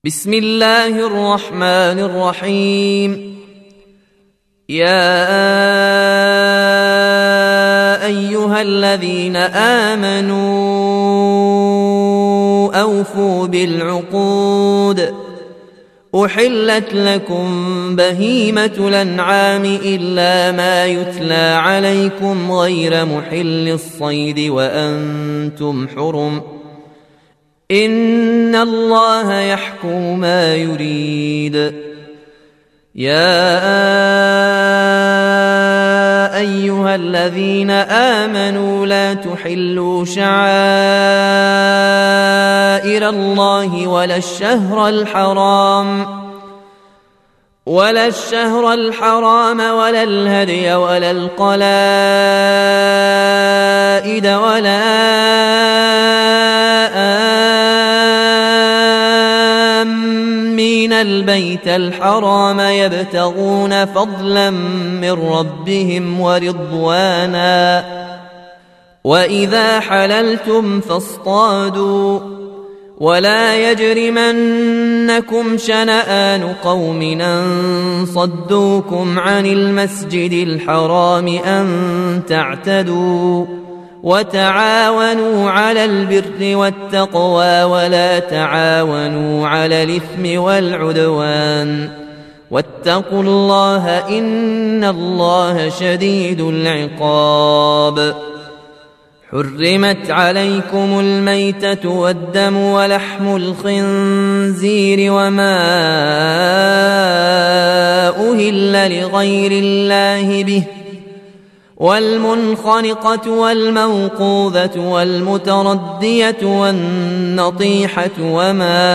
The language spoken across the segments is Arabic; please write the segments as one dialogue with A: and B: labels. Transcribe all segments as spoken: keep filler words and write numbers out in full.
A: بسم الله الرحمن الرحيم. يا أيها الذين آمنوا أوفوا بالعقود، أحلت لكم بهيمة الأنعام إلا ما يتلى عليكم غير محل الصيد وأنتم حرم، إن الله يحكم ما يريد. يا أيها الذين آمنوا لا تحلوا شعائر الله ولا الشهر الحرام ولا الشهر الحرام ولا الهدي ولا القلائد ولا آمين البيت الحرام يبتغون فضلا من ربهم ورضوانا، وإذا حللتم فاصطادوا، ولا يجرمنكم شنآن قوم أن صدوكم عن المسجد الحرام أن تعتدوا، وتعاونوا على البر والتقوى ولا تعاونوا على الإثم والعدوان، واتقوا الله إن الله شديد العقاب. حرمت عليكم الميتة والدم ولحم الخنزير وما أهل لغير الله به، والمنخنقة والموقوذة والمتردية والنطيحة وما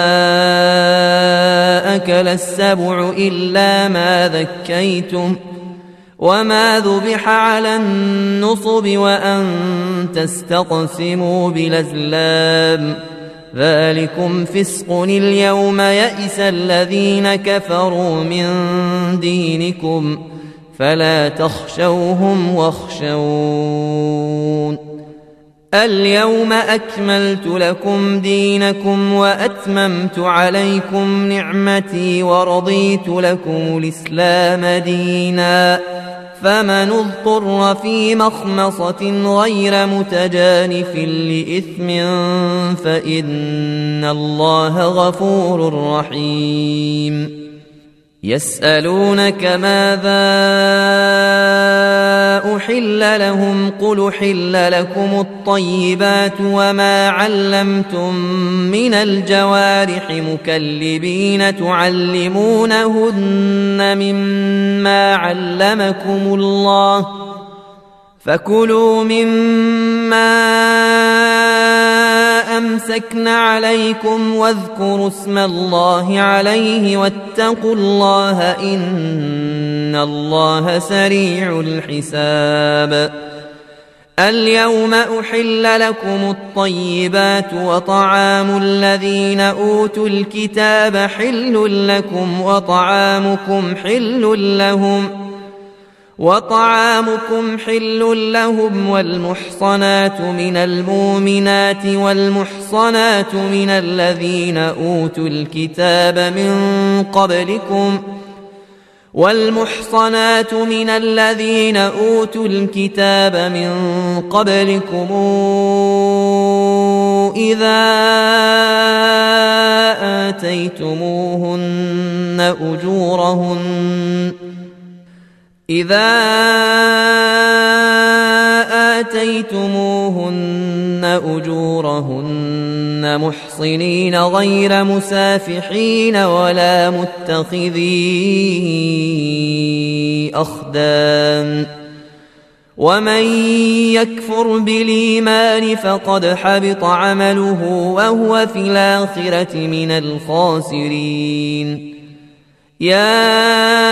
A: أكل السبع إلا ما ذكيتم، وما ذبح على النصب وأن تستقسموا بالأزلام، ذلكم فسق. اليوم يئس الذين كفروا من دينكم فلا تخشوهم واخشون. اليوم أكملت لكم دينكم وأتممت عليكم نعمتي ورضيت لكم الإسلام دينا، فمن اضطر في مخمصة غير متجانف لإثم فإن الله غفور رحيم. يسألونك ماذا أحل لهم، قل أحل لكم الطيبات وما علمتم من الجوارح مكلبين تعلمونهن مما علمكم الله، فكلوا مما أمسكن عليكم واذكروا اسم الله عليه واتقوا الله إن الله سريع الحساب. اليوم أحل لكم الطيبات وطعام الذين أوتوا الكتاب حل لكم وطعامكم حل لهم وطعامكم حل لهم والمحصنات من المؤمنات والمحصنات من الذين أوتوا الكتاب من قبلكم والمحصنات من الذين أوتوا الكتاب من قبلكم إذا آتيتموهن أجورهن إذا آتيتموهن أجورهن محصنين غير مسافحين ولا متخذي أخدان، ومن يكفر بالإيمان فقد حبط عمله وهو في الآخرة من الخاسرين. يا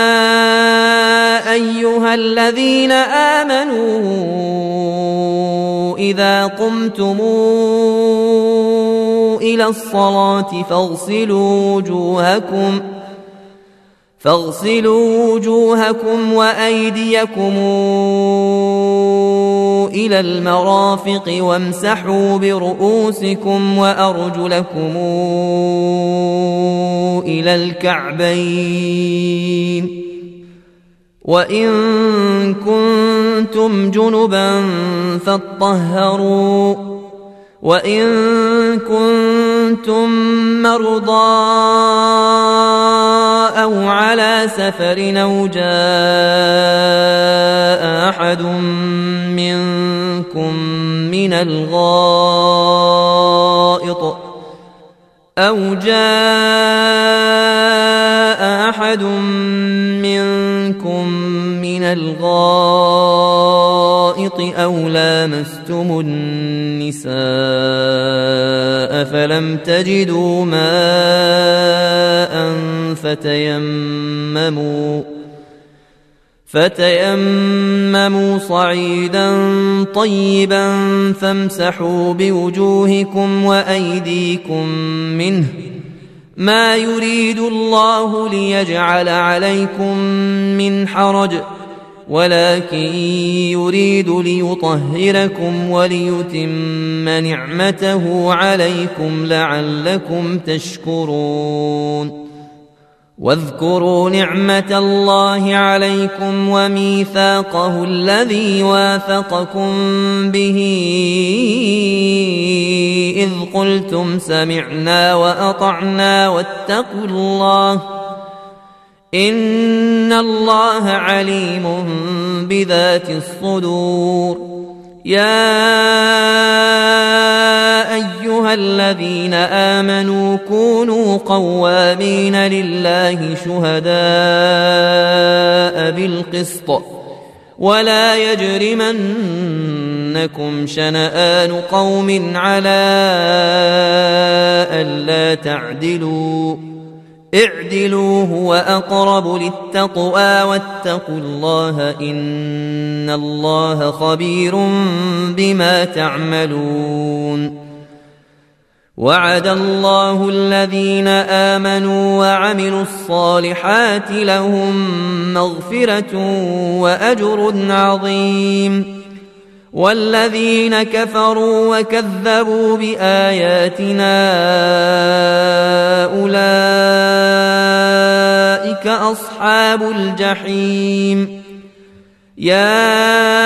A: أيها الذين آمنوا إذا قمتم إلى الصلاة فاغسلوا وجوهكم فاغسلوا وجوهكم وأيديكم إلى المرافق وامسحوا برؤوسكم وأرجلكم إلى الكعبين وإن كنتم جنبا فاطهروا وإن كنتم مرضى أو على سفر أو جاء أحد منكم من الغائط أو جاء أحد منكم من الغائط أو لامستم النساء فلم تجدوا ماء فتيمموا فتيمموا صعيدا طيبا فامسحوا بوجوهكم وأيديكم منه ما يريد الله ليجعل عليكم من حرج ولكن يريد ليطهركم وليتم نعمته عليكم لعلكم تشكرون واذكروا نعمة الله عليكم وميثاقه الذي واثقكم به إذ قلتم سمعنا وأطعنا واتقوا الله إن الله عليم بذات الصدور يا أيها الذين آمنوا كونوا قوامين لله شهداء بالقسط ولا يجرمنكم شنآن قوم على ألا تعدلوا اعدلوا هو أقرب للتقوى واتقوا الله إن الله خبير بما تعملون وعد الله الذين آمنوا وعملوا الصالحات لهم مغفرة وأجر عظيم والذين كفروا وكذبوا بآياتنا أولئك أصحاب الجحيم يا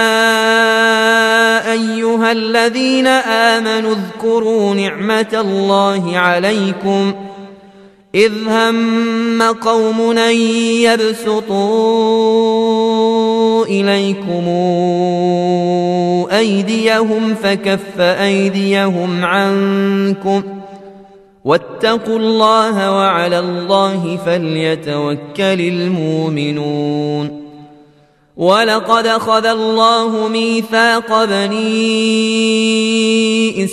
A: أيها الذين آمنوا اذكروا نعمة الله عليكم إذ هم قوم أن يبسطوا إليكم أيديهم فكف أيديهم عنكم واتقوا الله وعلى الله فليتوكل المؤمنون ولقد أخذ الله ميثاق بني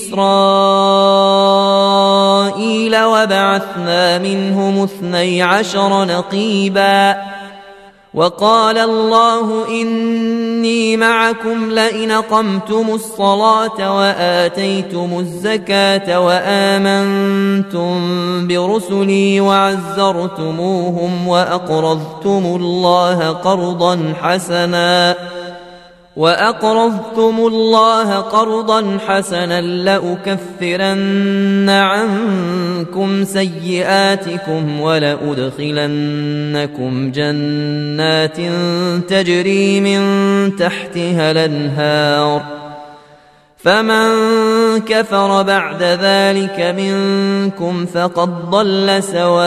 A: إسرائيل وبعثنا منهم اثني عشر نقيبا وقال الله إني معكم لئن أقمتم الصلاة وآتيتم الزكاة وآمنتم برسلي وعزرتموهم وأقرضتم الله قرضا حسنا وأقرضتم الله قرضا حسنا لأكفرن عنكم سيئاتكم ولأدخلنكم جنات تجري من تحتها الأنهار فمن كفر بعد ذلك منكم فقد ضل سواء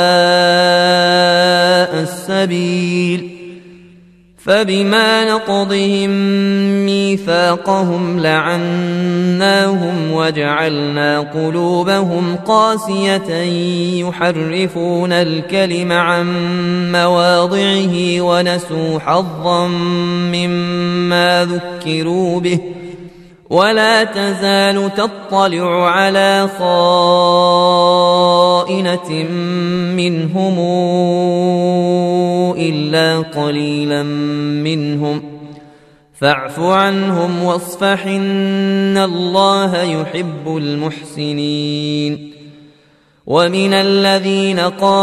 A: السبيل فبما نقضهم ميثاقهم لعناهم وجعلنا قلوبهم قاسية يحرفون الكلم عن مواضعه ونسوا حظا مما ذكروا به ولا تزال تطلع على خائنة منهم إلا قليلا منهم فاعف عنهم واصفح إن الله يحب المحسنين ومن الذين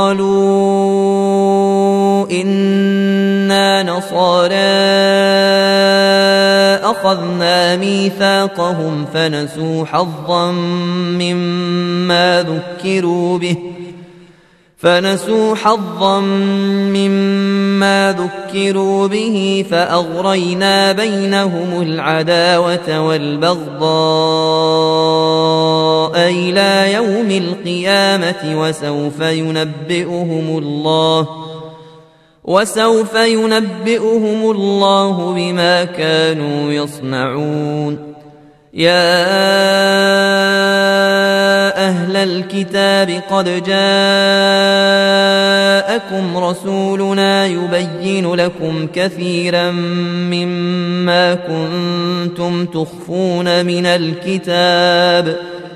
A: قالوا إنا نصارى أخذنا ميثاقهم فنسوا حظا مما ذكروا به فنسوا حظا مما ذكروا به فأغرينا بينهم العداوة والبغضاء إلى يوم القيامة وسوف ينبئهم الله وسوف ينبئهم الله بما كانوا يصنعون. يا أهل الكتاب قد جاءكم رسولنا يبين لكم كثيرا مما كنتم تخفون من الكتاب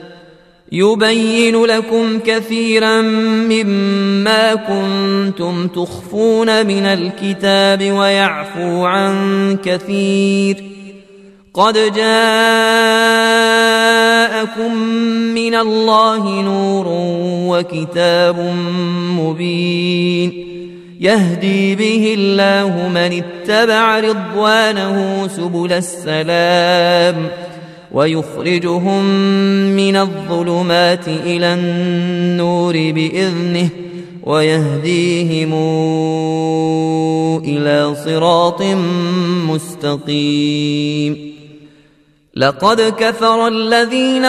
A: يبين لكم كثيرا مما كنتم تخفون من الكتاب ويعفو عن كثير. قد جاءكم من الله نور وكتاب مبين يهدي به الله من اتبع رضوانه سبل السلام ويخرجهم من الظلمات إلى النور بإذنه ويهديهم إلى صراط مستقيم. لقد كفر الذين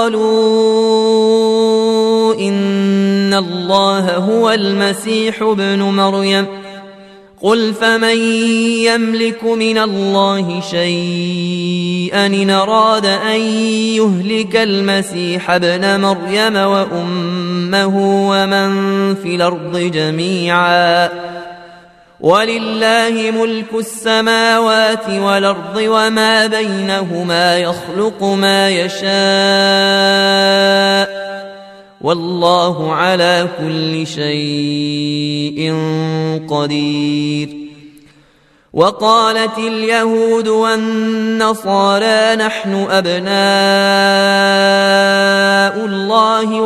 A: قالوا إن الله هو المسيح ابن مريم قل فمن يملك من الله شيئا إن أراد أن يهلك المسيح ابن مريم وأمه ومن في الأرض جميعا ولله ملك السماوات والأرض وما بينهما يخلق ما يشاء والله على كل شيء قدير. وقالت اليهود والنصارى نحن أبناء الله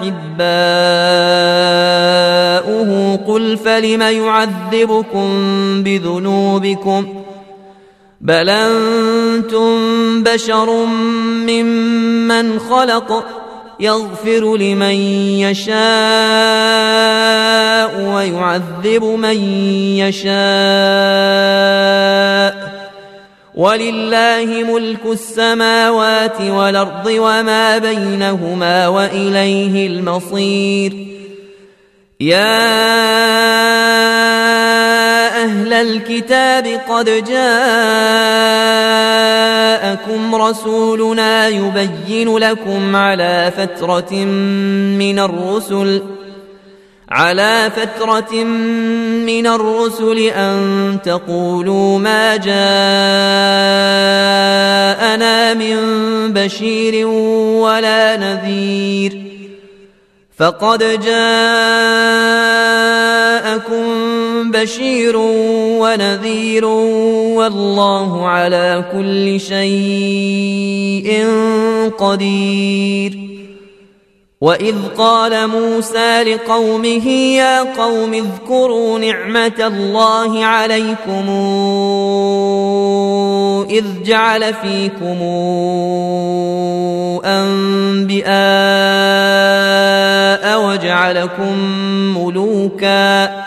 A: وأحباؤه قل فلم يعذبكم بذنوبكم بل أنتم بشر ممن خلق يغفر لمن يشاء ويعذب من يشاء ولله ملك السماوات والأرض وما بينهما وإليه المصير. يا أهل الكتاب قد جاءكم رسولنا يبين لكم على فترة من الرسل على فترة من الرسل أن تقولوا ما جاءنا من بشير ولا نذير فقد جاءكم بشير ونذير والله على كل شيء قدير. وإذ قال موسى لقومه يا قوم اذكروا نعمة الله عليكم إذ جعل فيكم أنبياء وجعلكم ملوكا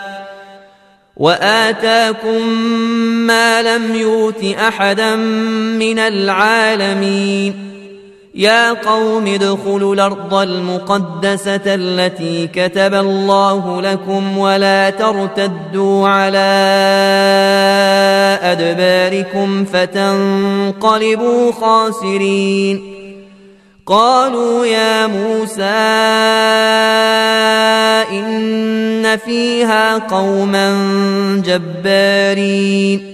A: وآتاكم ما لم يؤت أحدا من العالمين. يا قوم ادخلوا الأرض المقدسة التي كتب الله لكم ولا ترتدوا على أدباركم فتنقلبوا خاسرين. قالوا يا موسى إن فيها قوما جبارين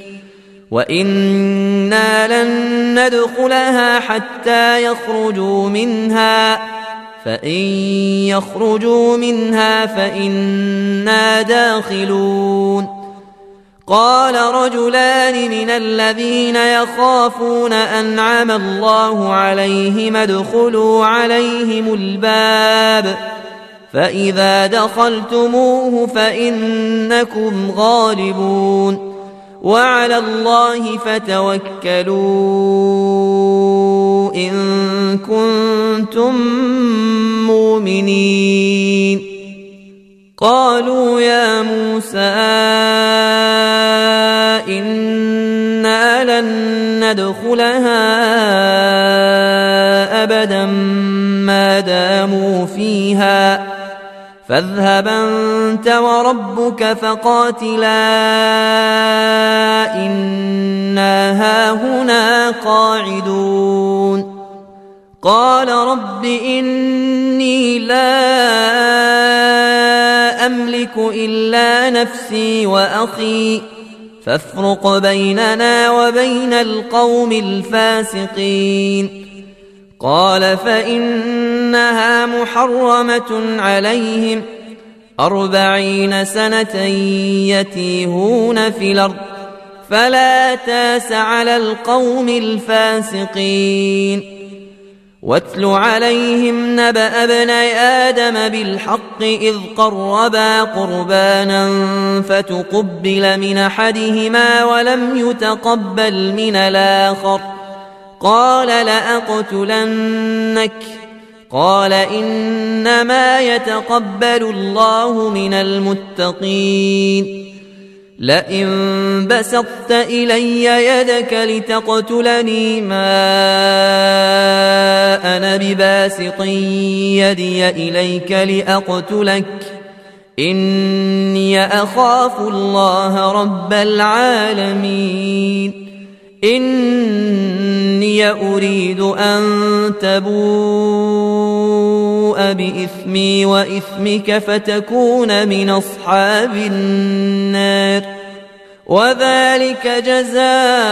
A: وإنا لن ندخلها حتى يخرجوا منها فإن يخرجوا منها فإنا داخلون. قال رجلان من الذين يخافون أنعم الله عليهم ادخلوا عليهم الباب فإذا دخلتموه فإنكم غالبون وعلى الله فتوكلوا إن كنتم مؤمنين. قالوا يا موسى إنا لن ندخلها أبدا ما داموا فيها فاذهب أنت وربك فقاتلا إنا هاهنا قاعدون قال رب إني لا أملك إلا نفسي وأخي فافرق بيننا وبين القوم الفاسقين قال فإنها محرمة عليهم أربعين سنة يتيهون في الأرض فلا تاس على القوم الفاسقين واتل عليهم نبأ ابني آدم بالحق إذ قربا قربانا فتقبل من أحدهما ولم يتقبل من الآخر قال لأقتلنك قال إنما يتقبل الله من المتقين لئن بسطت إلي يدك لتقتلني ما أنا بباسط يدي إليك لأقتلك إني أخاف الله رب العالمين إني أريد أن تبوء بإثمي وإثمك فتكون من أصحاب النار وذلك جزاء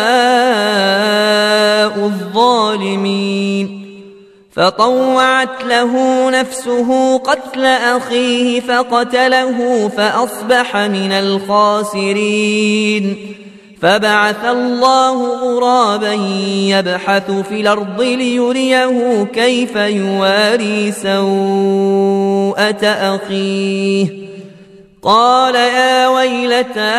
A: الظالمين فطوعت له نفسه قتل أخيه فقتله فأصبح من الخاسرين فبعث الله غرابا يبحث في الأرض ليريه كيف يواري سوءة أخيه قال يا ويلتى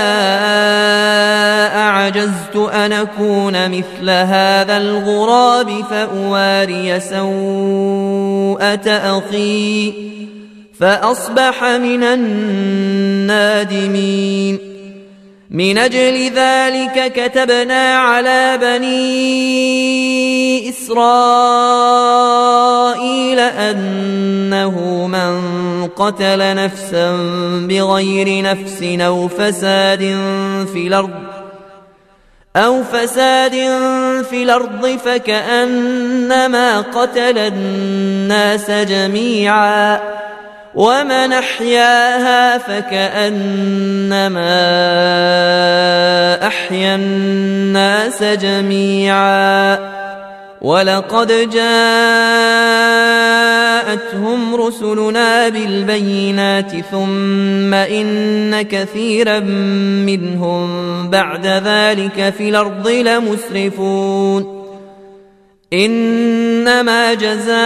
A: أعجزت أن أكون مثل هذا الغراب فأواري سوءة أخي فأصبح من النادمين من أجل ذلك كتبنا على بني إسرائيل أنه من قتل نفسا بغير نفس أو فساد في الأرض أو فساد في الأرض فكأنما قتل الناس جميعا ومن أحياها فكأنما أحيا الناس جميعا ولقد جاءتهم رسلنا بالبينات ثم إن كثيرا منهم بعد ذلك في الأرض لمسرفون إنما جزاء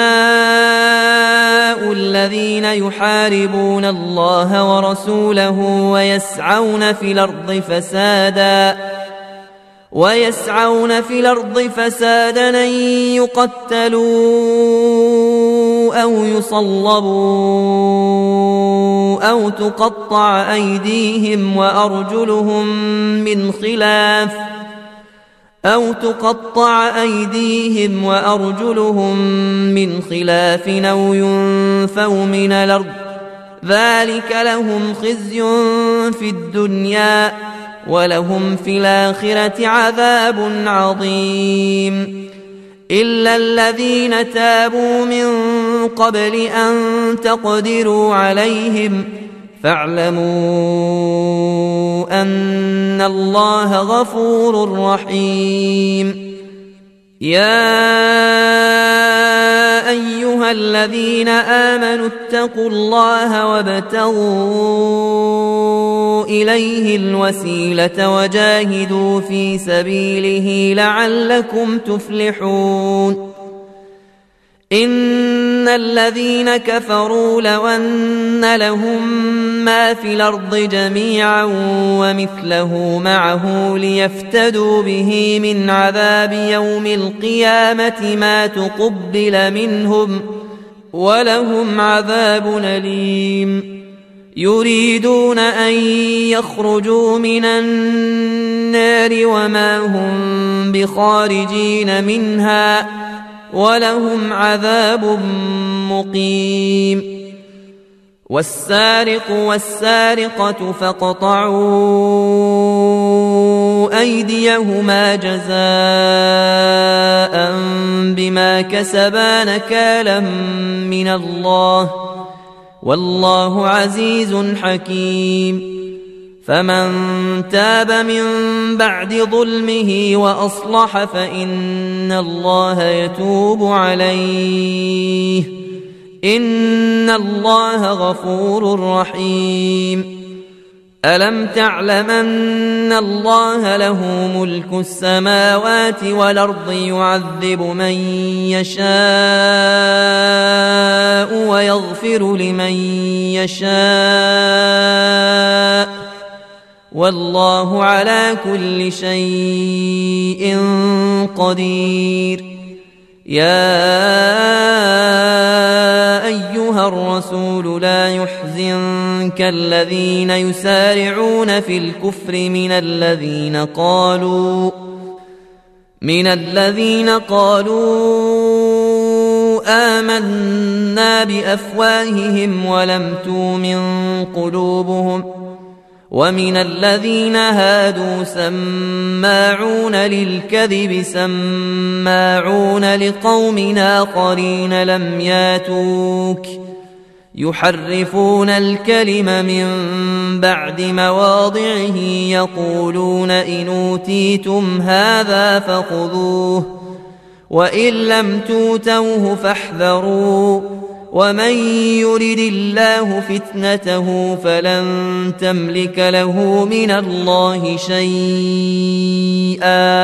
A: الذين يحاربون الله ورسوله ويسعون في الأرض فسادا ويسعون في الأرض فسادا أن يقتلوا أو يصلبوا أو تقطع أيديهم وأرجلهم من خلاف أو تقطع أيديهم وأرجلهم من خلاف أو ينفوا من الأرض ذلك لهم خزي في الدنيا ولهم في الآخرة عذاب عظيم إلا الذين تابوا من قبل أن تقدروا عليهم فاعلموا أن الله غفور رحيم يا أيها الذين آمنوا اتقوا الله وابتغوا إليه الوسيلة وجاهدوا في سبيله لعلكم تفلحون إن الذين كفروا لو أن لهم ما في الأرض جميعا ومثله معه ليفتدوا به من عذاب يوم القيامة ما تقبل منهم ولهم عذاب أليم يريدون أن يخرجوا من النار وما هم بخارجين منها ولهم عذاب مقيم والسارق والسارقة فاقطعوا أيديهما جزاء بما كسبا نكالا من الله والله عزيز حكيم فمن تاب من بعد ظلمه وأصلح فإن الله يتوب عليه إن الله غفور رحيم ألم تعلم أن الله له ملك السماوات والأرض يعذب من يشاء ويغفر لمن يشاء والله على كل شيء قدير يا أيها الرسول لا يحزنك الذين يسارعون في الكفر من الذين قالوا من الذين قالوا آمنا بأفواههم ولم تؤمن قلوبهم ومن الذين هادوا سماعون للكذب سماعون لقوم آخرين لم ياتوك يحرفون الكلم من بعد مواضعه يقولون إن أوتيتم هذا فخذوه وإن لم توتوه فاحذروا ومن يرد الله فتنته فلن تملك له من الله شيئا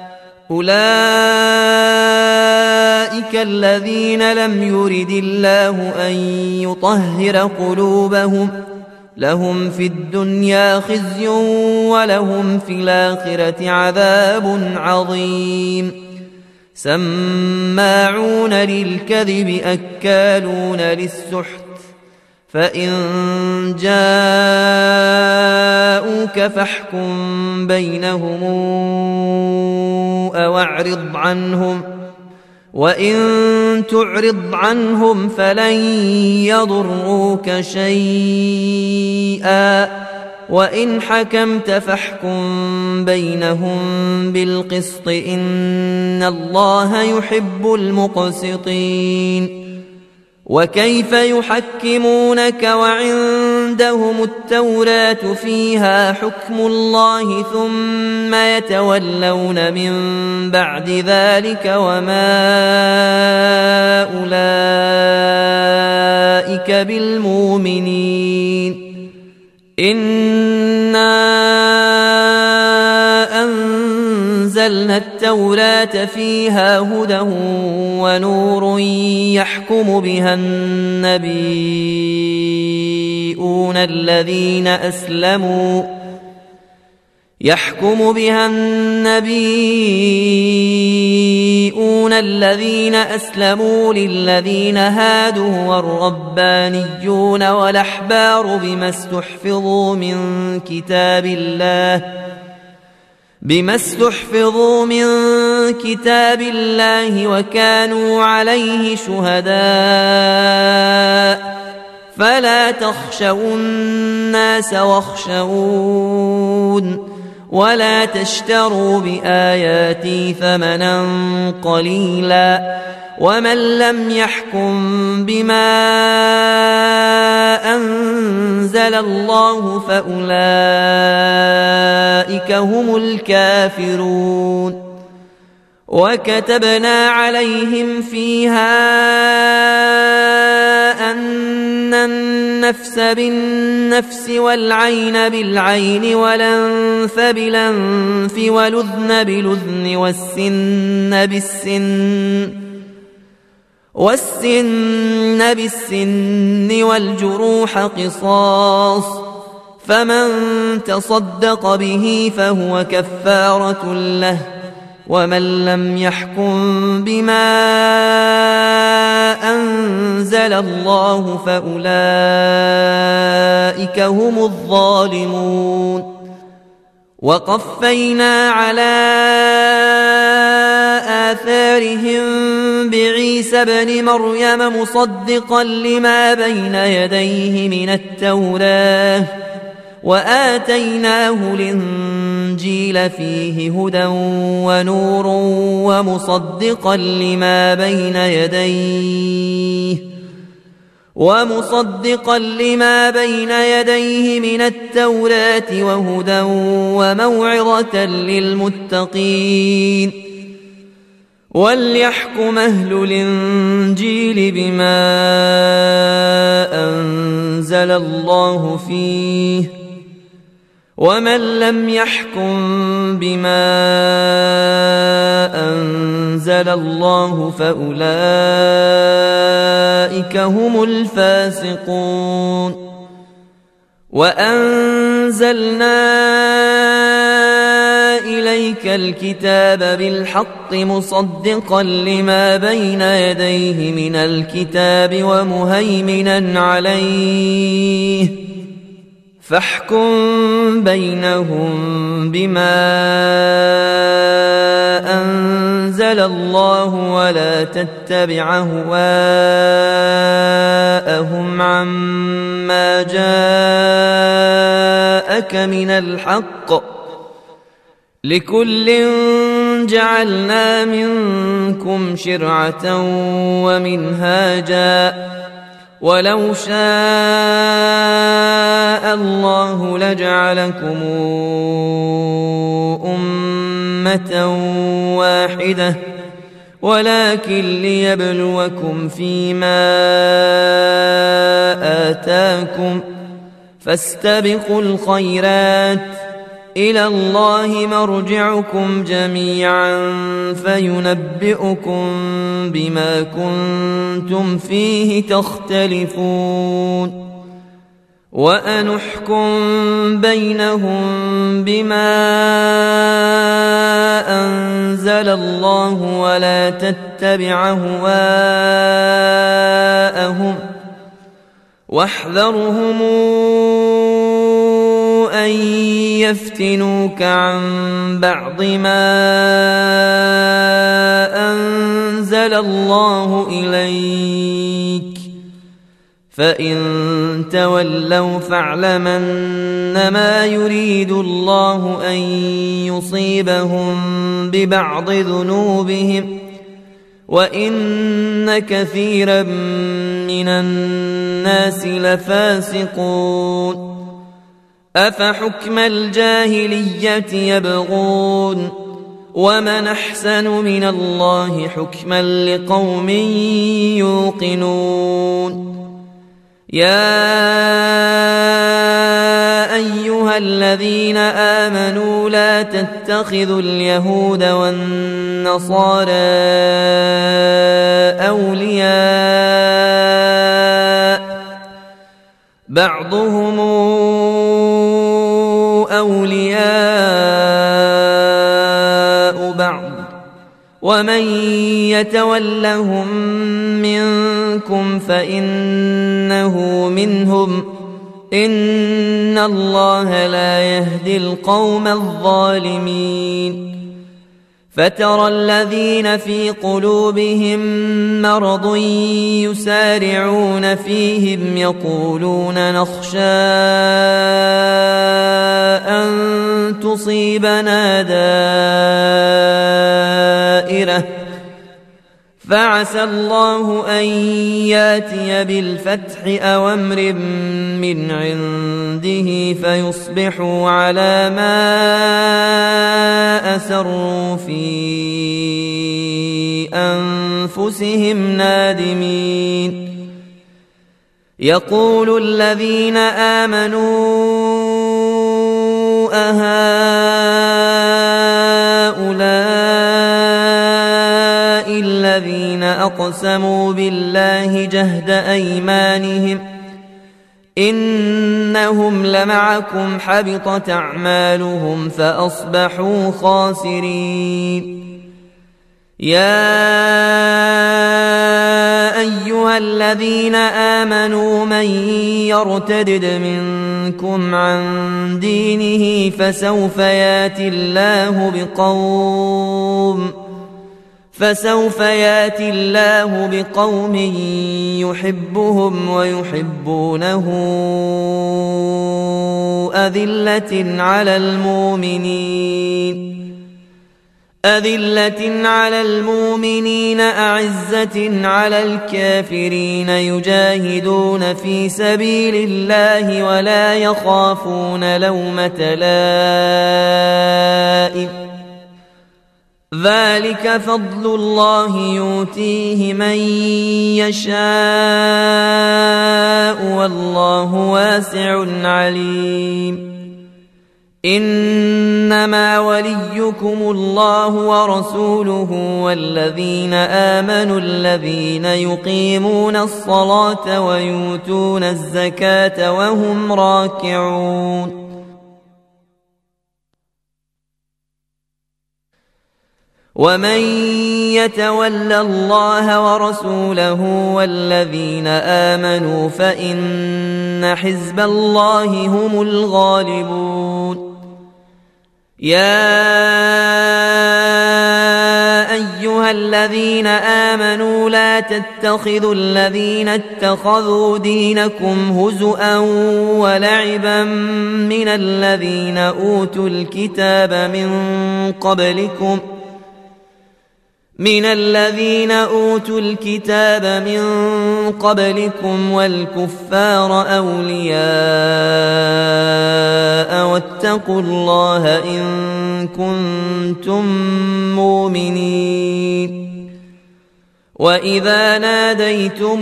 A: أولئك الذين لم يرد الله أن يطهر قلوبهم لهم في الدنيا خزي ولهم في الآخرة عذاب عظيم سماعون للكذب أكالون للسحت فإن جاءوك فاحكم بينهم أو أعرض عنهم وإن تعرض عنهم فلن يضروك شيئا وإن حكمت فاحكم بينهم بالقسط إن الله يحب المقسطين وكيف يحكمونك وعندهم التوراة فيها حكم الله ثم يتولون من بعد ذلك وما أولئك بالمؤمنين إنا أنزلنا التوراة فيها هدى ونور يحكم بها النبيون الذين أسلموا يحكم بها النبيون الذين أسلموا للذين هادوا والربانيون والأحبار بما استحفظوا من كتاب الله بما استحفظوا من كتاب الله وكانوا عليه شهداء فلا تخشوا الناس واخشون ولا تشتروا بآياتي ثمنا قليلا ومن لم يحكم بما أنزل الله فأولئك هم الكافرون وكتبنا عليهم فيها أن النفس بالنفس والعين بالعين والأنف بالأنف والأذن بالأذن والسن بالسن والسن بالسن والجروح قصاص فمن تصدق به فهو كفارة له ومن لم يحكم بما أنزل أنزل الله فأولئك هم الظالمون. وقفينا على آثارهم بعيسى ابن مريم مصدقا لما بين يديه من التوراة وآتيناه الإنجيل فيه هدى ونور ومصدقا لما بين يديه ومصدقا لما بين يديه من التوراة وهدى وموعظة للمتقين. وليحكم أهل الإنجيل بما أنزل الله فيه ومن لم يحكم بما أنزل الله فأولئك هم الفاسقون. وأنزلنا إليك الكتاب بالحق مصدقا لما بين يديه من الكتاب ومهيمنا عليه فاحكم بينهم بما أنزل الله ولا تتبع أهواءهم عما جاءك من الحق لكل جعلنا منكم شرعة ومنهاجا ولو شاء الله لجعلكم أمة واحدة ولكن ليبلوكم فيما آتاكم فاستبقوا الخيرات إلى الله مرجعكم جميعا فينبئكم بما كنتم فيه تختلفون. وأنحكم بينهم بما أنزل الله ولا تتبع أهواءهم واحذرهم أن يفتنوك عن بعض ما أنزل الله إليك فإن تولوا فاعلمن ما يريد الله أن يصيبهم ببعض ذنوبهم وإن كثيرا من الناس لفاسقون. أفحكم الجاهلية يبغون ومن أحسن من الله حكما لقوم يوقنون. يا أيها الذين آمنوا لا تتخذوا اليهود والنصارى أولياء بعضهم أولياء بعض ومن يتولهم منكم فإنه منهم إن الله لا يهدي القوم الظالمين. فترى الذين في قلوبهم مرض يسارعون فيهم يقولون نخشى أن تصيبنا دائرة فعسى الله أن ياتي بالفتح أو أمر من عنده فيصبحوا على ما أسروا في أنفسهم نادمين. يقول الذين آمنوا أهؤلاء الذين أقسموا بالله جهد أيمانهم إنهم لمعكم حبطت أعمالهم فأصبحوا خاسرين. يا أيها الذين آمنوا من يرتدد منكم عن دينه فسوف يأتي الله بقوم فسوف يأتي الله بقوم يحبهم ويحبونه أذلة على المؤمنين أذلة على المؤمنين أعزة على الكافرين يجاهدون في سبيل الله ولا يخافون لومة لائم ذلك فضل الله يؤتيه من يشاء والله واسع عليم إنما وليكم الله ورسوله والذين آمنوا الذين يقيمون الصلاة ويؤتون الزكاة وهم راكعون ومن يتول الله ورسوله والذين آمنوا فإن حزب الله هم الغالبون يا أيها الذين آمنوا لا تتخذوا الذين اتخذوا دينكم هزؤا ولعبا من الذين أوتوا الكتاب من قبلكم من الذين أوتوا الكتاب من قبلكم والكفار أولياء واتقوا الله إن كنتم مؤمنين وإذا ناديتم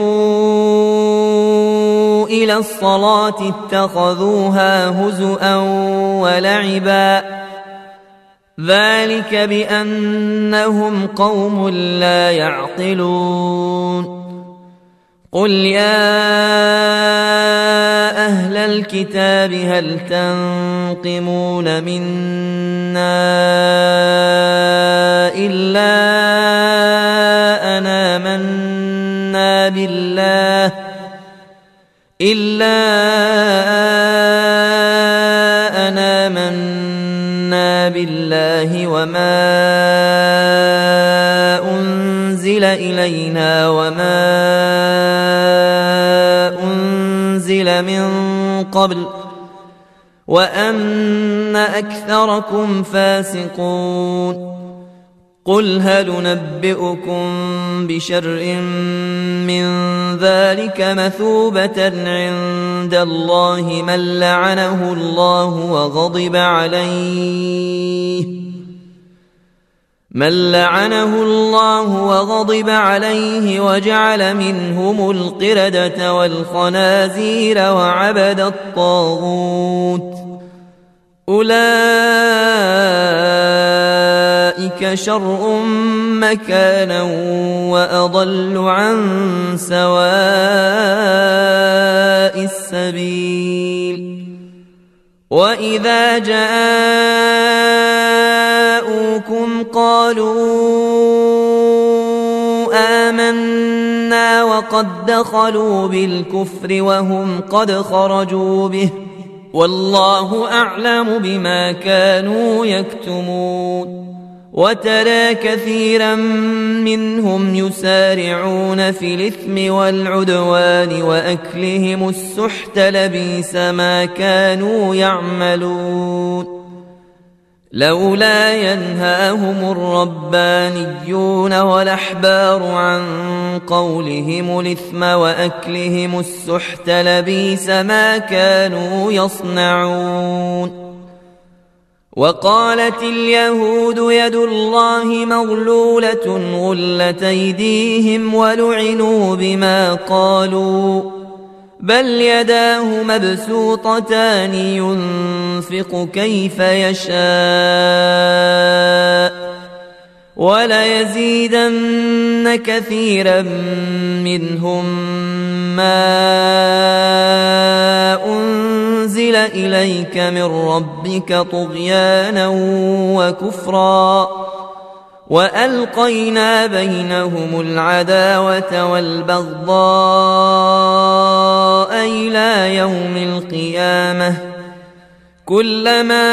A: إلى الصلاة اتخذوها هزؤا ولعبا ذلك بأنهم قوم لا يعقلون قل يا أهل الكتاب هل تنقمون منا إلا أن آمنا بالله إلا أن آمنا بالله وما أنزل إلينا وما أنزل من قبل وأن أكثركم فاسقون قل هل ننبئكم بشر من ذلك مثوبة عند الله من لعنه الله وغضب عليه من لعنه الله وغضب عليه وجعل منهم القردة والخنازير وعبد الطاغوت أولئك شر مكانا وأضل عن سواء السبيل وإذا جاءوكم قالوا آمنا وقد دخلوا بالكفر وهم قد خرجوا به والله أعلم بما كانوا يكتمون وترى كثيرا منهم يسارعون في الإثم والعدوان وأكلهم السحت لبئس ما كانوا يعملون لولا ينهاهم الربانيون والأحبار عن قولهم الإثم وأكلهم السحت لبئس ما كانوا يصنعون وقالت اليهود يد الله مغلولة غلت أيديهم ولعنوا بما قالوا بل يداه مبسوطتان ينفق كيف يشاء وليزيدن كثيرا منهم ما أنزل إليك من ربك طغيانا وكفرا وألقينا بينهم العداوة والبغضاء إلى يوم القيامة كلما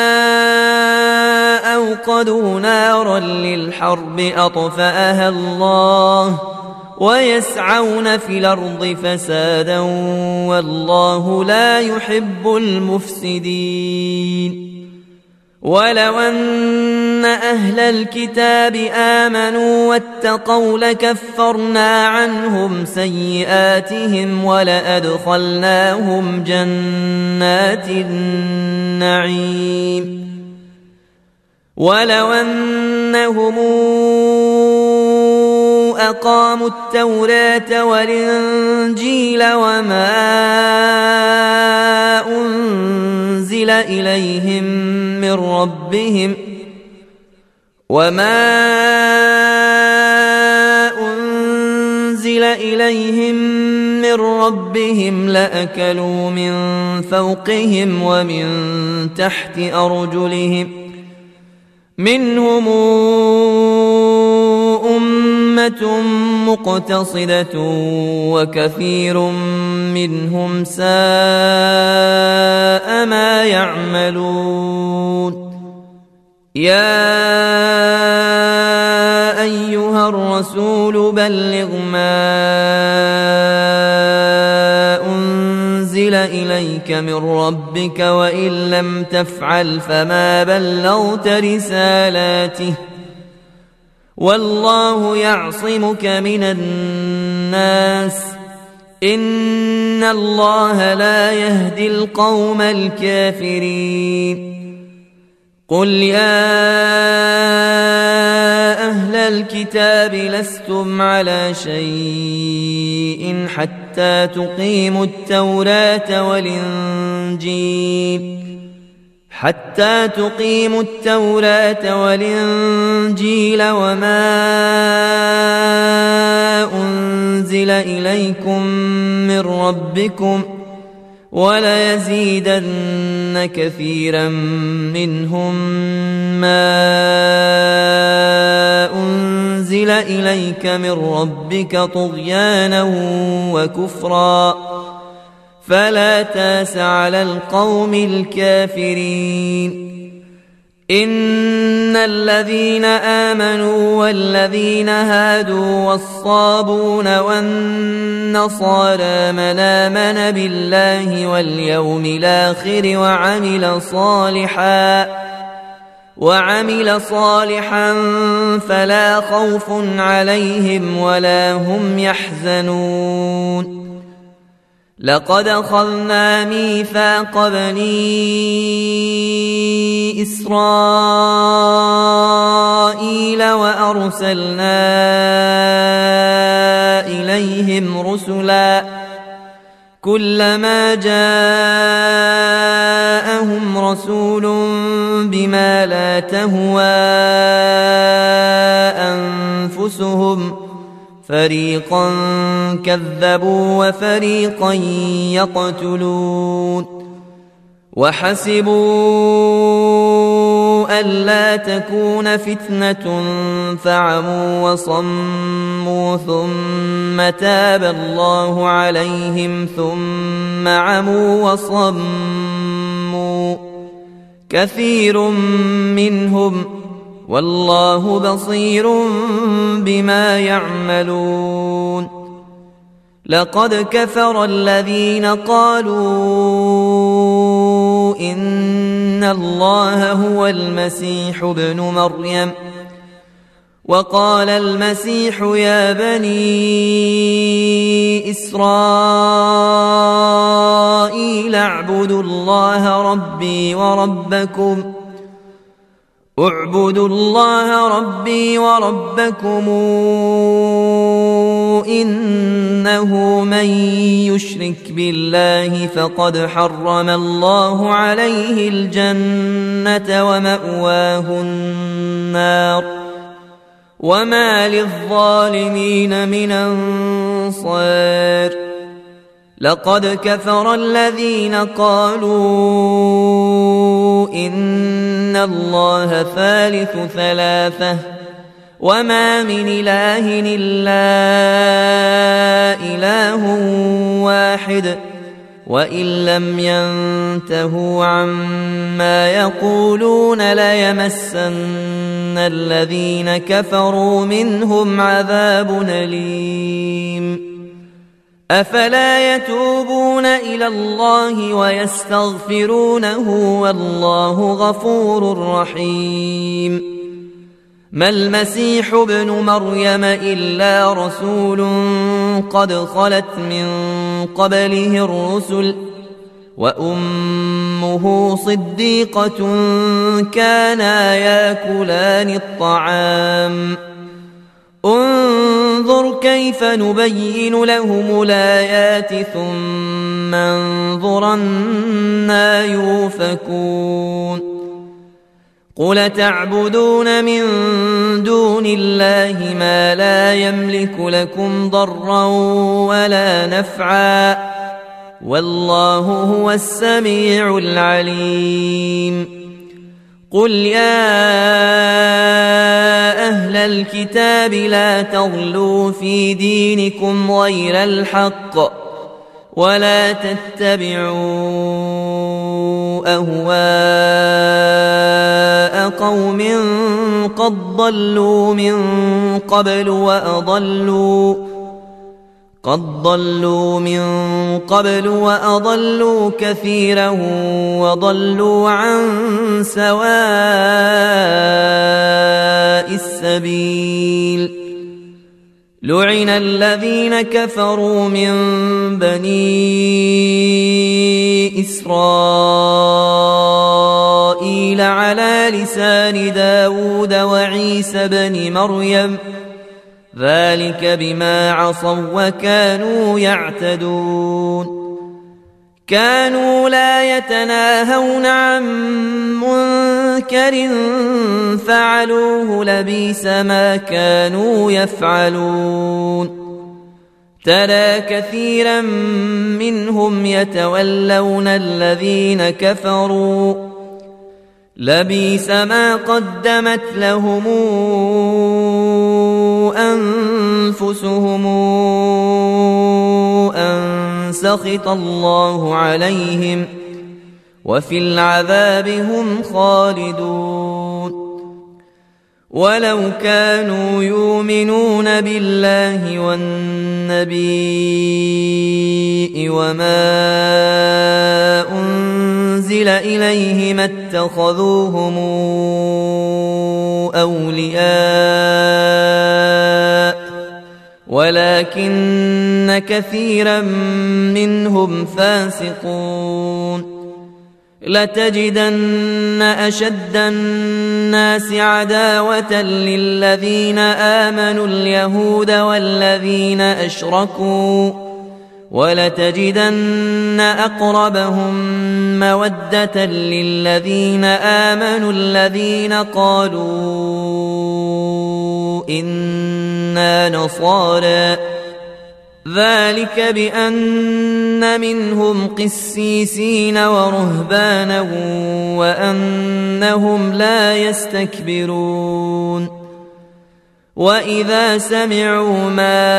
A: أوقدوا نارا للحرب أطفأها الله ويسعون في الأرض فسادا والله لا يحب المفسدين. ولو أن أهل الكتاب آمنوا واتقوا لكفرنا عنهم سيئاتهم ولأدخلناهم جنات النعيم. ولو أنهم أقاموا التوراة والإنجيل وما أنزل إليهم من ربهم وما أنزل إليهم من ربهم لأكلوا من فوقهم ومن تحت أرجلهم منهم أمة مقتصدة وكثير منهم ساء ما يعملون. يا أيها الرسول بلغ ما أنزل إليك من ربك وإن لم تفعل فما بلغت رسالاته والله يعصمك من الناس إن الله لا يهدي القوم الكافرين. قل يا أهل الكتاب لستم على شيء حتى تقيموا التوراة والإنجيل حتى تقيموا التوراة والإنجيل وما أنزل إليكم من ربكم وليزيدن كثيرا منهم ما أنزل إليك من ربك طغيانا وكفرا فلا تاس على القوم الكافرين. إن الذين آمنوا والذين هادوا والصابون والنصارى من آمن بالله واليوم الآخر وعمل صالحا وعمل صالحا فلا خوف عليهم ولا هم يحزنون. لقد أخذنا ميثاق بني إسرائيل وأرسلنا إليهم رسلا كلما جاءهم رسول بما لا تهوى أنفسهم فريقا كذبوا وفريقا يقتلون. وحسبوا ألا تكون فتنة فعموا وصموا ثم تاب الله عليهم ثم عموا وصموا كثير منهم والله بصير بما يعملون. لقد كفر الذين قالوا إن الله هو المسيح ابن مريم وقال المسيح يا بني إسرائيل اعبدوا الله ربي وربكم اعبدوا الله ربي وربكم إنه من يشرك بالله فقد حرم الله عليه الجنة ومأواه النار وما للظالمين من أنصار. لقد كفر الذين قالوا إن الله ثالث ثلاثة وما من إله إلا إله واحد وإن لم ينتهوا عما يقولون ليمسن الذين كفروا منهم عذاب أليم أفلا يتوبون إلى الله ويستغفرونه والله غفور رحيم ما المسيح ابن مريم إلا رسول قد خلت من قبله الرسل وأمه صديقة كانا ياكلان الطعام انظر كيف نبين لهم الآيات ثم انظر أنى يؤفكون قل تعبدون من دون الله ما لا يملك لكم ضرا ولا نفعا والله هو السميع العليم قل يا أهل الكتاب لا تغلوا في دينكم غير الحق ولا تتبعوا أهواء قوم قد ضلوا من قبل وأضلوا قد ضلوا من قبل وأضلوا كثيرا وضلوا عن سواء السبيل لعن الذين كفروا من بني إسرائيل على لسان داود وعيسى بن مريم ذلك بما عصوا وكانوا يعتدون كانوا لا يتناهون عن منكر فعلوه لبئس ما كانوا يفعلون ترى كثيرا منهم يتولون الذين كفروا لبئس ما قدمت لهم أنفسهم أن سخط الله عليهم وفي العذاب هم خالدون ولو كانوا يؤمنون بالله والنبي وما أنزل إليه ما اتخذوهم أولياء ولكن كثيرا منهم فاسقون لتجدن أشد الناس عداوة للذين آمنوا اليهود والذين أشركوا ولتجدن أقربهم مودة للذين آمنوا الذين قالوا إنا نصارى ذلك بأن منهم قسيسين ورهبانا وأنهم لا يستكبرون وإذا سمعوا ما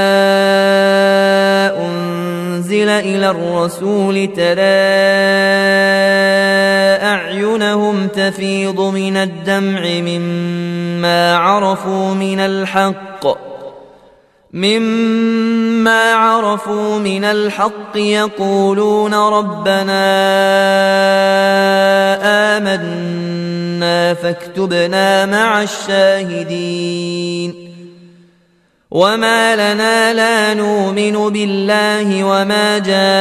A: أنزل إلى الرسول ترى أعينهم تفيض من الدمع مما عرفوا من الحق مما عرفوا من الحق يقولون ربنا آمنا فاكتبنا مع الشاهدين وما لنا لا نؤمن بالله وما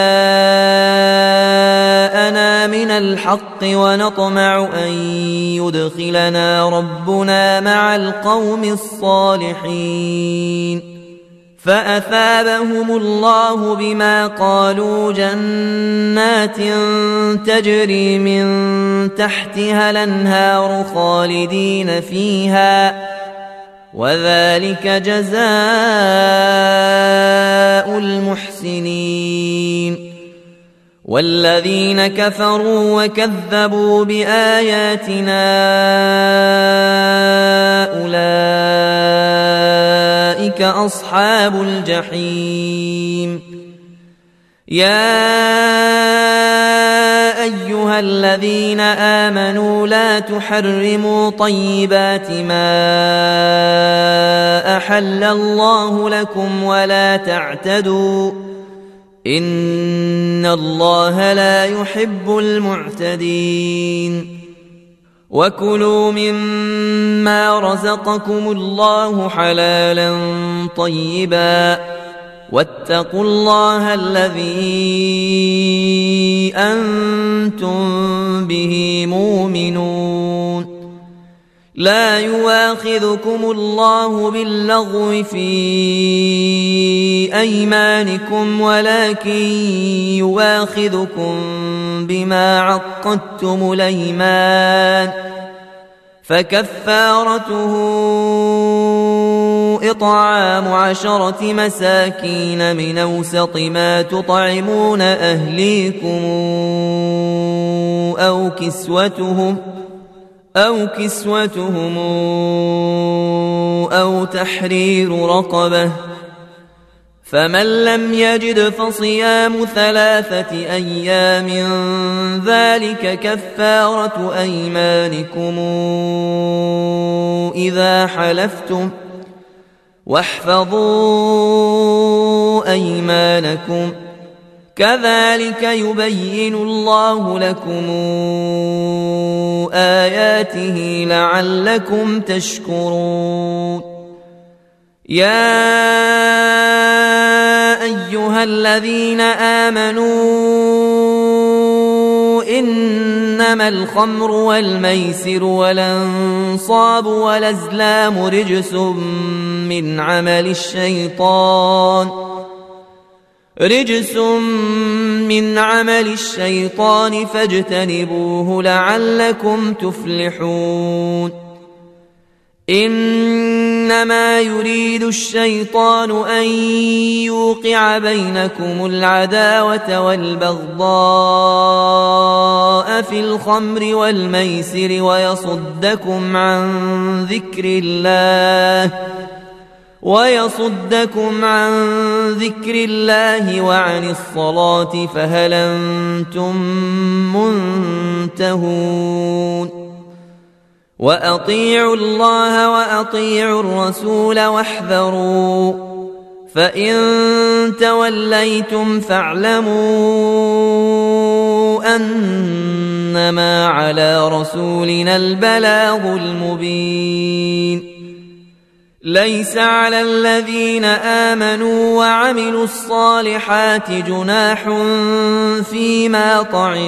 A: جاءنا من الحق ونطمع أن يدخلنا ربنا مع القوم الصالحين فأثابهم الله بما قالوا جنات تجري من تحتها الأنهار خالدين فيها وذلك جزاء المحسنين والذين كفروا وكذبوا بآياتنا أولئك أصحاب الجحيم. يا أيها الذين آمنوا لا تحرموا طيبات ما أحل الله لكم ولا تعتدوا إن الله لا يحب المعتدين. وكلوا مما رزقكم الله حلالا طيبا واتقوا الله الذي أنتم به مؤمنون. لا يواخذكم الله باللغو في أيمانكم ولكن يواخذكم بما عقدتم الأيمان فكفارته إطعام عشرة مساكين من أوسط ما تطعمون أهليكم أو كسوتهم أو كسوتهم أو تحرير رقبة، فمن لم يجد فصيام ثلاثة أيام ذلك كفارة أيمانكم إذا حلفتم واحفظوا أيمانكم كذلك يبين الله لكم آياته لعلكم تشكرون. يا أيها الذين آمنوا إنما الخمر والميسر والأنصاب والأزلام رجس من عمل الشيطان رجس من عمل الشيطان فاجتنبوه لعلكم تفلحون. إنما يريد الشيطان أن يوقع بينكم العداوة والبغضاء في الخمر والميسر ويصدكم عن ذكر الله ويصدكم عن ذكر الله وعن الصلاة فهل أنتم منتهون. وأطيعوا الله وأطيعوا الرسول واحذروا فإن توليتم فاعلموا أنما على رسولنا البلاغ المبين. ليس على الذين آمنوا وعملوا الصالحات جناح فيما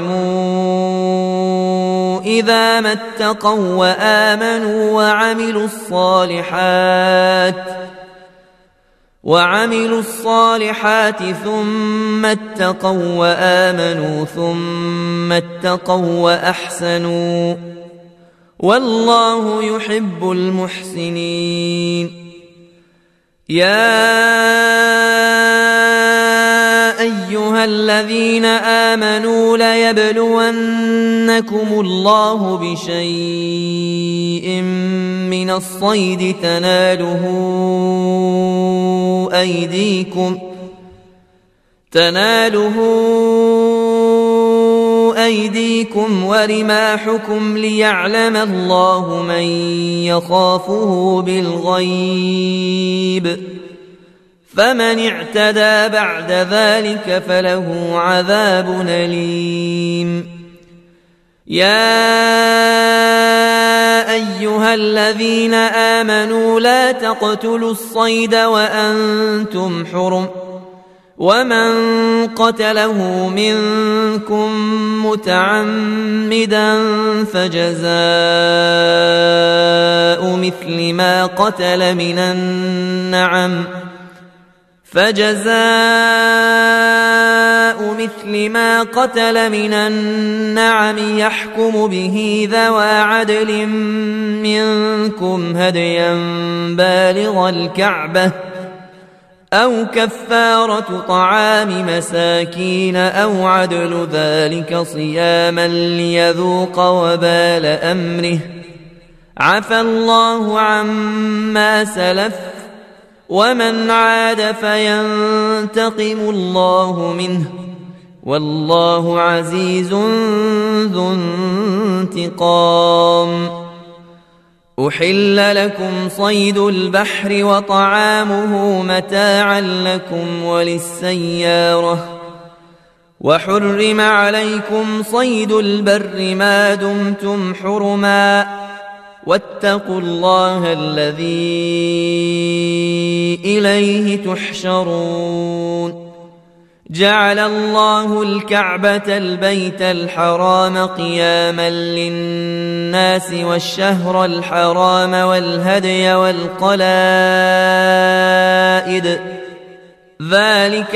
A: طعموا إذا ما اتقوا وآمنوا وعملوا الصالحات وعملوا الصالحات ثم اتقوا وآمنوا ثم اتقوا وأحسنوا والله يحب المحسنين. يا أيها الذين آمنوا ليبلونكم الله بشيء من الصيد تناله أيديكم تناله أيديكم ورماحكم ليعلم الله من يخافه بالغيب فمن اعتدى بعد ذلك فله عذاب أليم. يا أيها الذين آمنوا لا تقتلوا الصيد وأنتم حرم ومن قتله منكم متعمدا فجزاء مثل ما قتل من النعم فجزاء مثل ما قتل من النعم يحكم به ذوى عدل منكم هديا بالغ الكعبة أو كفارة طعام مساكين أو عدل ذلك صياما ليذوق وبال أمره عفى الله عما سلف ومن عاد فينتقم الله منه والله عزيز ذو انتقام. أحل لكم صيد البحر وطعامه متاعا لكم وللسيارة وحرم عليكم صيد البر ما دمتم حرما واتقوا الله الذي إليه تحشرون. جعل الله الكعبة البيت الحرام قياما للناس والشهر الحرام والهدي والقلائد ذلك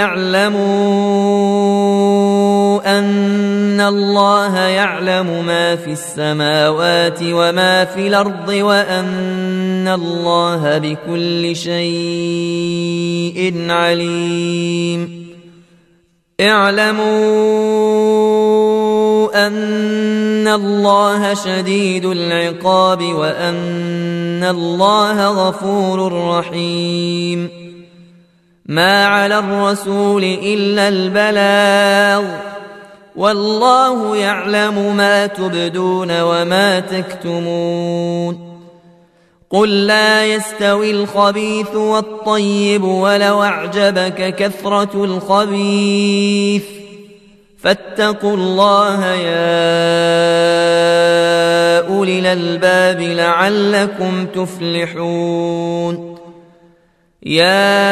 A: لتعلموا أن الله يعلم ما في السماوات وما في الأرض وأن الله بكل شيء عليم. اعلموا أن الله شديد العقاب وأن الله غفور رحيم. ما على الرسول إلا البلاغ والله يعلم ما تبدون وما تكتمون. قل لا يستوي الخبيث والطيب ولو أعجبك كثرة الخبيث فاتقوا الله يا أولي الألباب لعلكم تفلحون. يا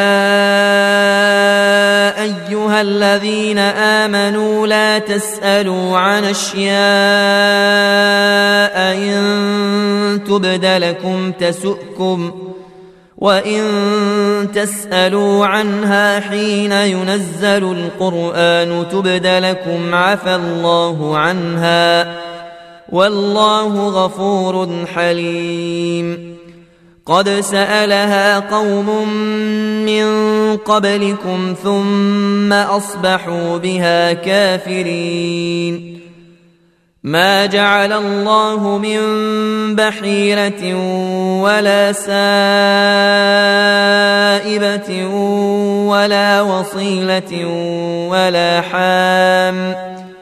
A: أيها الذين آمنوا لا تسألوا عن أشياء إن تبد لكم تسؤكم وإن تسألوا عنها حين ينزل القرآن تبد لكم عفى الله عنها والله غفور حليم. قد سألها قوم من قبلكم ثم أصبحوا بها كافرين. ما جعل الله من بحيرة ولا سائبة ولا وصيلة ولا حام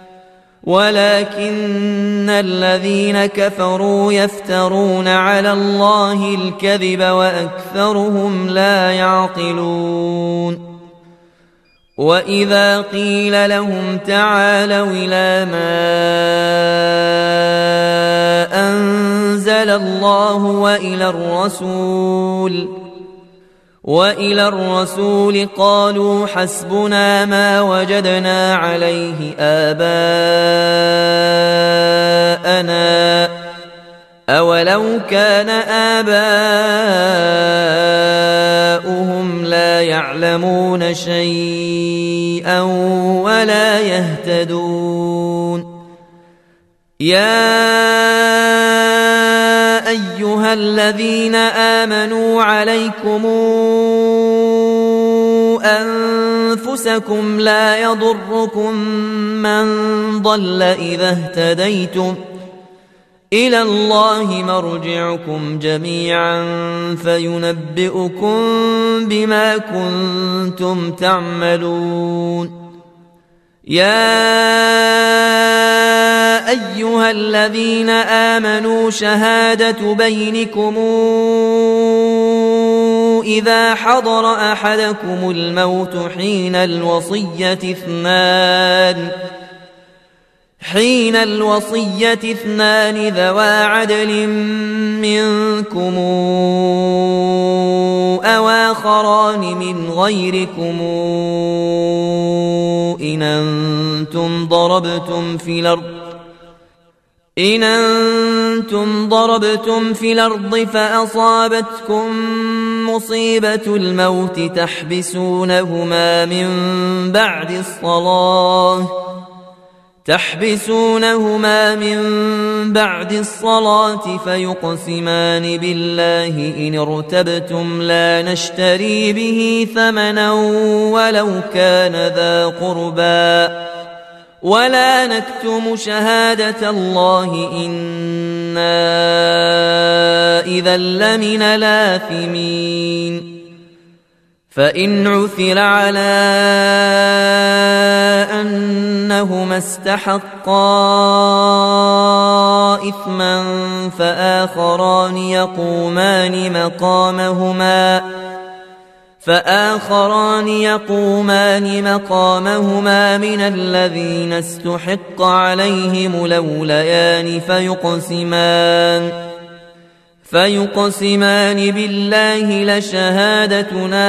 A: ولكن الذين كفروا يفترون على الله الكذب وأكثرهم لا يعقلون. وإذا قيل لهم تعالوا إلى ما أنزل الله وإلى الرسول وإلى الرسول قالوا حسبنا ما وجدنا عليه آباءنا أولو كان آباؤهم لا يعلمون شيئا ولا يهتدون. يا أيها الذين آمنوا عليكم أنفسكم لا يضركم من ضل إذا اهتديتم إلى الله مرجعكم جميعا فينبئكم بما كنتم تعملون. يا أيها الذين آمنوا شهادة بينكم إذا حضر أحدكم الموت حين الوصية اثنان حين الوصية اثنان ذوى عدل منكم أو آخران من غيركم إن أنتم ضربتم في الأرض إن أنتم ضربتم في الأرض فأصابتكم مصيبة الموت تحبسونهما من بعد الصلاة تحبسونهما من بعد الصلاة فيقسمان بالله إن ارتبتم لا نشتري به ثمنا ولو كان ذا قربى ولا نكتم شهادة الله إنا إذا لمن الآثمين فإن عثر على أنهما استحقا إثما فآخران يقومان مقامهما فآخران يقومان مقامهما من الذين استحق عليهم الأوليان فيقسمان فيقسمان بالله لشهادتنا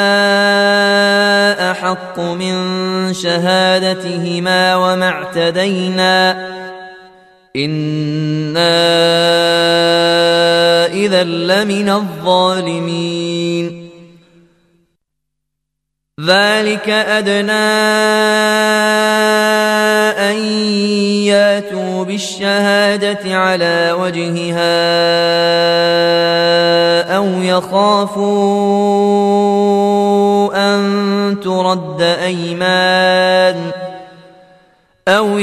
A: أحق من شهادتهما وما اعتدينا إنا إذا لمن الظالمين ذلك أدنى أن ياتوا بالشهادة على وجهها أو يخافوا أن ترد أيمان أو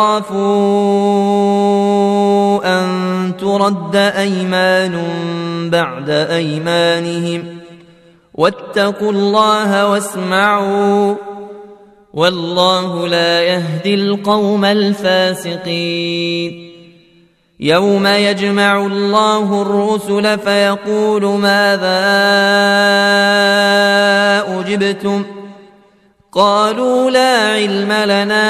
A: يخافوا أن ترد أيمان بعد أيمانهم واتقوا الله واسمعوا والله لا يهدي القوم الفاسقين يوم يجمع الله الرسل فيقول ماذا أجبتم قالوا لا علم لنا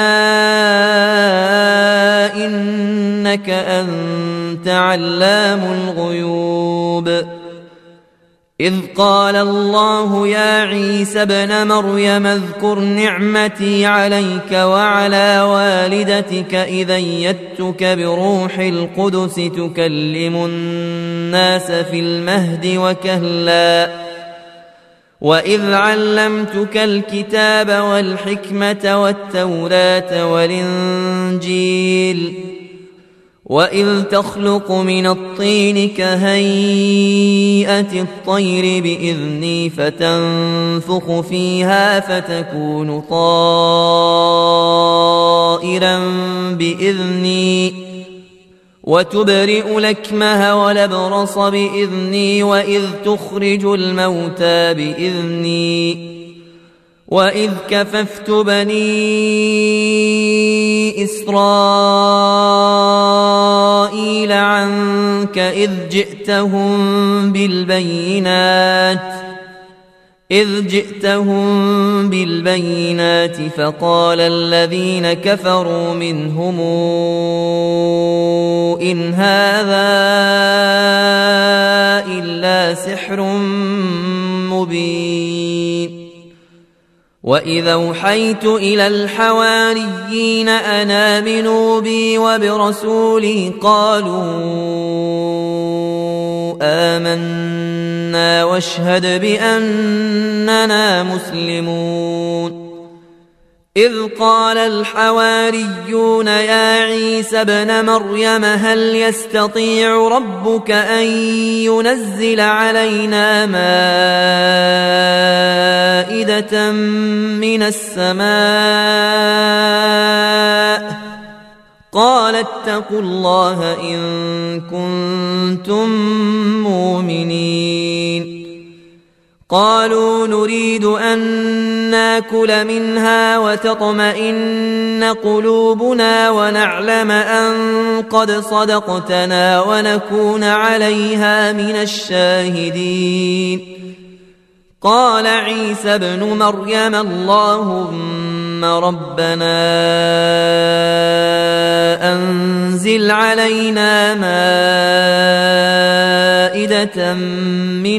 A: إنك أنت علام الغيوب إذ قال الله يا عيسى ابن مريم اذكر نعمتي عليك وعلى والدتك إذ أيدتك بروح القدس تكلم الناس في المهد وكهلا وإذ علمتك الكتاب والحكمة والتوراة والإنجيل وإذ تخلق من الطين كهيئة الطير بإذني فتنفخ فيها فتكون طائرا بإذني وتبرئ الأكمه والأبرص بإذني وإذ تخرج الموتى بإذني وإذ كففت بني إسرائيل عنك إذ جئتهم بالبينات إذ جئتهم بالبينات فقال الذين كفروا منهم إن هذا إلا سحر مبين وإذا أوحيت إلى الحواريين أن آمنوا بي وبرسولي قالوا آمنا واشهد بأننا مسلمون إذ قال الحواريون يا عيسى ابن مريم هل يستطيع ربك أن ينزل علينا مائدة من السماء قال اتقوا الله إن كنتم مؤمنين قالوا نريد أن ناكل منها وتطمئن قلوبنا ونعلم أن قد صدقتنا ونكون عليها من الشاهدين قال عيسى ابن مريم اللهم ربنا أنزل علينا مائدة من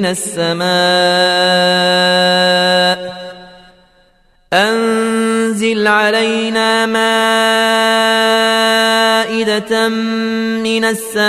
A: السماء أنزل علينا مائدة من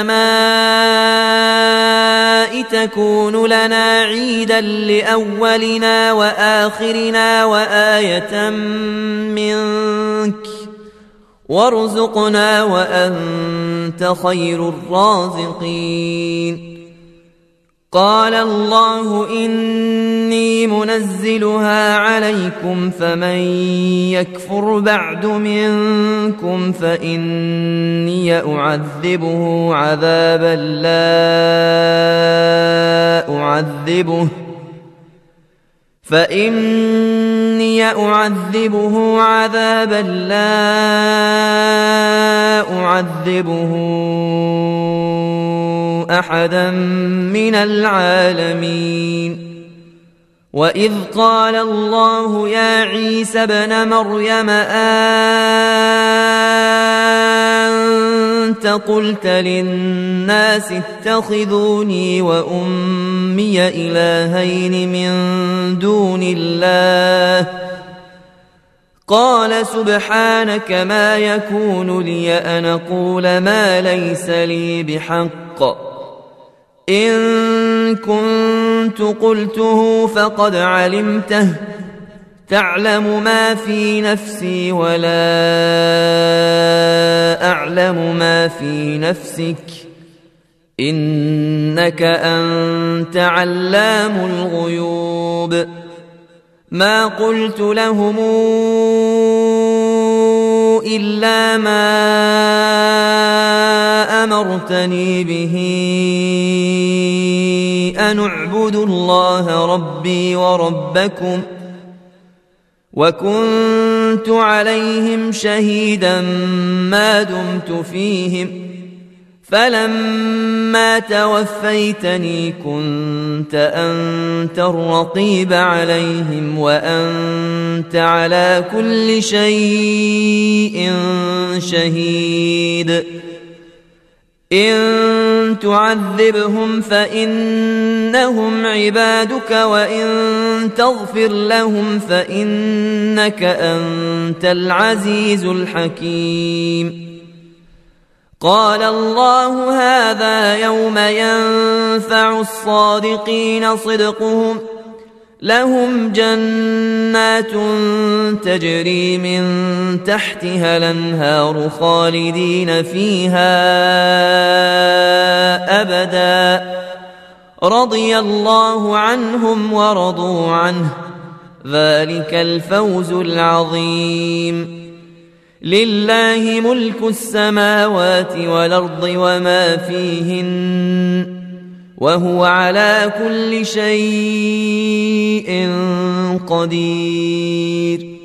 A: السماء تكون لنا عيدا لأولنا وآخرنا وآية منك وارزقنا وأنت خير الرازقين. قال الله إني منزلها عليكم فمن يكفر بعد منكم فإني أعذبه عذابا لا أعذبه فإني أعذبه عذابا لا أعذبه أحدا من العالمين. وإذ قال الله يا عيسى ابن مريم أنت قلت للناس اتخذوني وأمي إلهين من دون الله قال سبحانك ما يكون لي أن أقول ما ليس لي بحق إن كنت قلته فقد علمته تعلم ما في نفسي ولا أعلم ما في نفسك إنك أنت علام الغيوب. ما قلت لهم إلا ما أمرتني به أن اعبدوا الله ربي وربكم وكنت عليهم شهيدا ما دمت فيهم فلما توفيتني كنت أنت الرقيب عليهم وأنت على كل شيء شهيد. إن تعذبهم فإنهم عبادك وإن تغفر لهم فإنك أنت العزيز الحكيم. قال الله هذا يوم ينفع الصادقين صدقهم لهم جنات تجري من تحتها الأنهار خالدين فيها أبدا رضي الله عنهم ورضوا عنه ذلك الفوز العظيم. لله ملك السماوات والأرض وما فيهن وهو على كل شيء قدير.